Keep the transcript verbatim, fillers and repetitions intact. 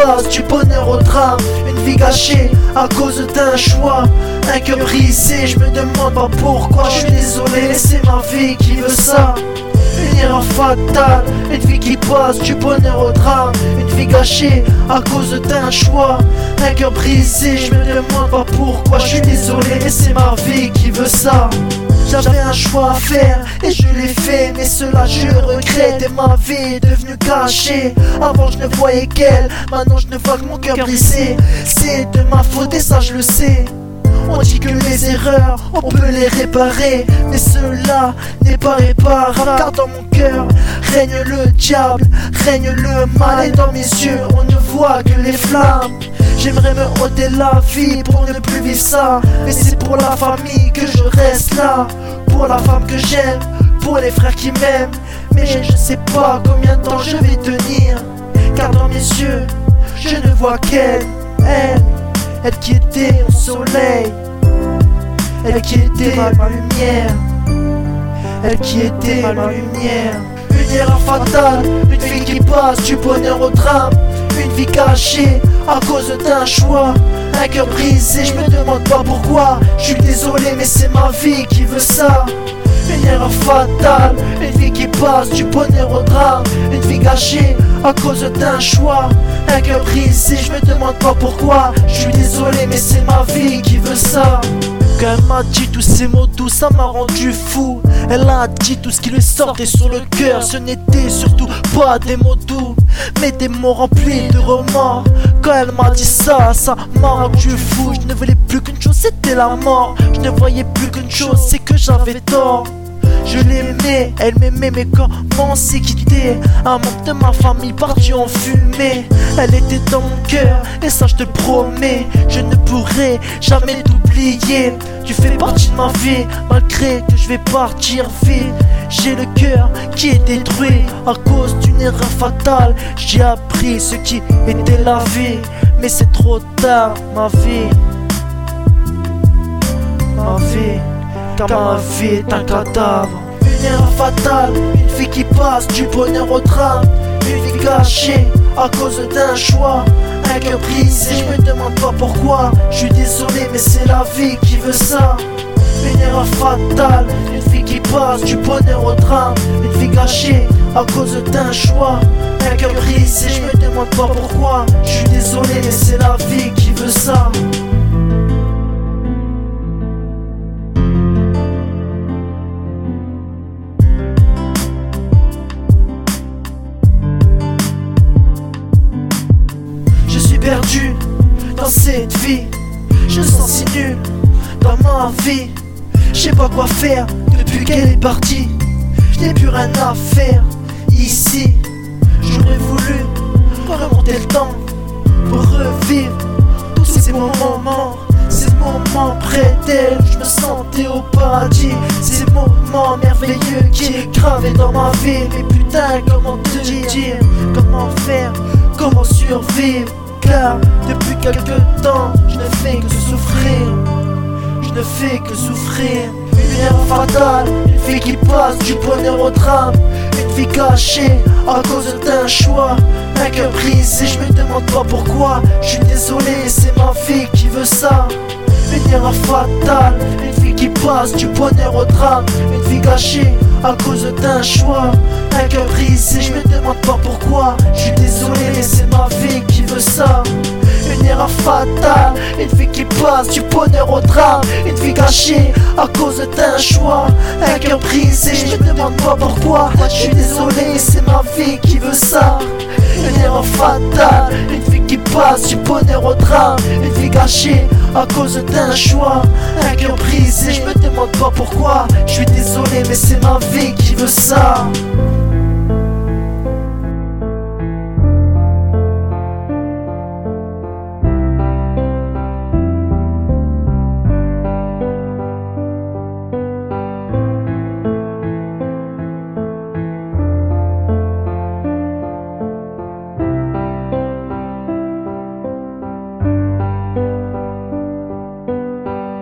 passe du bonheur au drame. Une vie gâchée à cause d'un choix. Un cœur brisé, je me demande pas pourquoi. Je suis désolé, c'est ma vie qui veut ça. Une erreur fatale, une vie qui passe du bonheur au drame. Une vie gâchée à cause d'un choix. Un cœur brisé, je me demande pas pourquoi. Je suis désolé, mais c'est ma vie qui veut ça. J'avais un choix à faire et je l'ai fait, mais cela je regrette. Et ma vie est devenue cachée. Avant je ne voyais qu'elle, maintenant je ne vois que mon cœur brisé. C'est de ma faute et ça je le sais. On dit que les erreurs, on peut les réparer, mais cela n'est pas réparable. Car dans mon cœur règne le diable, règne le mal. Et dans mes yeux on ne voit que les flammes. J'aimerais me ôter la vie pour ne plus vivre ça, mais c'est pour la famille que je reste là. Pour la femme que j'aime, pour les frères qui m'aiment. Mais je ne sais pas combien de temps je vais tenir, car dans mes yeux je ne vois qu'elle, elle. Elle qui était mon soleil, elle qui était ma lumière, elle qui était ma lumière. Une erreur fatale, une vie qui passe du bonheur au drame. Une vie cachée à cause d'un choix. Un cœur brisé, je me demande pas pourquoi. Je suis désolé mais c'est ma vie qui veut ça. Une erreur fatale, une vie qui passe du bonheur au drame. Une vie gâchée à cause d'un choix. Un cœur brisé, je me demande pas pourquoi. Je suis désolé mais c'est ma vie qui veut ça. Quand elle m'a dit tous ces mots doux, ça m'a rendu fou. Elle a dit tout ce qui lui sortait sur le cœur. Ce n'était surtout pas des mots doux, mais des mots remplis de remords. Quand elle m'a dit ça, ça m'a rendu fou. Je ne voulais plus qu'une chose, c'était la mort. Je ne voyais plus qu'une chose, c'est que j'avais tort. Je l'aimais, elle m'aimait, mais comment s'est quitté? Un membre de ma famille parti en fumée. Elle était dans mon cœur, et ça je te promets. Je ne pourrai jamais t'oublier. Tu fais partie de ma vie, malgré que je vais partir vite. J'ai le cœur qui est détruit à cause d'une erreur fatale. J'ai appris ce qui était la vie, mais c'est trop tard, ma vie. Ma vie, car ma vie est un cadavre. Une erreur fatale, une vie qui passe du bonheur au drame. Une vie gâchée à cause d'un choix. Un cœur brisé, je me demande pas pourquoi. Je suis désolé mais c'est la vie qui veut ça. Une erreur fatale, une vie qui passe du bonheur au drame. Une vie gâchée à cause d'un choix. Un cœur brisé, je me demande pas pourquoi. Je suis désolé mais c'est la vie qui veut ça. Perdu dans cette vie, je me sens si nul dans ma vie. Je sais pas quoi faire depuis qu'elle est partie. Je n'ai plus rien à faire ici. J'aurais voulu remonter le temps pour revivre tous ces moments. Ces moments près d'elle, je me sentais au paradis. Ces moments merveilleux qui est gravé dans ma vie. Mais putain, comment te dire, comment faire, comment survivre? Car depuis quelques temps, je ne fais que souffrir. Je ne fais que souffrir. Une erreur fatale, une vie qui passe du bonheur au drame. Une vie cachée à cause d'un choix. Un cœur brisé, je me demande pas pourquoi. Je suis désolé, c'est ma vie qui veut ça. Une erreur fatale, une vie qui passe du bonheur au drame. Une vie gâchée à cause d'un choix. Un cœur brisé, je me demande pas pourquoi. Je suis désolé mais c'est ma vie qui veut ça. Une erreur fatale, une vie qui passe du bonheur au drame. Une vie gâchée à cause d'un choix. Un cœur brisé, je me demande pas pourquoi. Je suis désolé, c'est ma vie qui veut ça. Une erreur fatale, une vie qui passe du bonheur au drame. Une vie gâchée à cause d'un choix. Un cœur brisé, je me demande pas pourquoi. Je suis désolé mais c'est ma vie qui veut ça.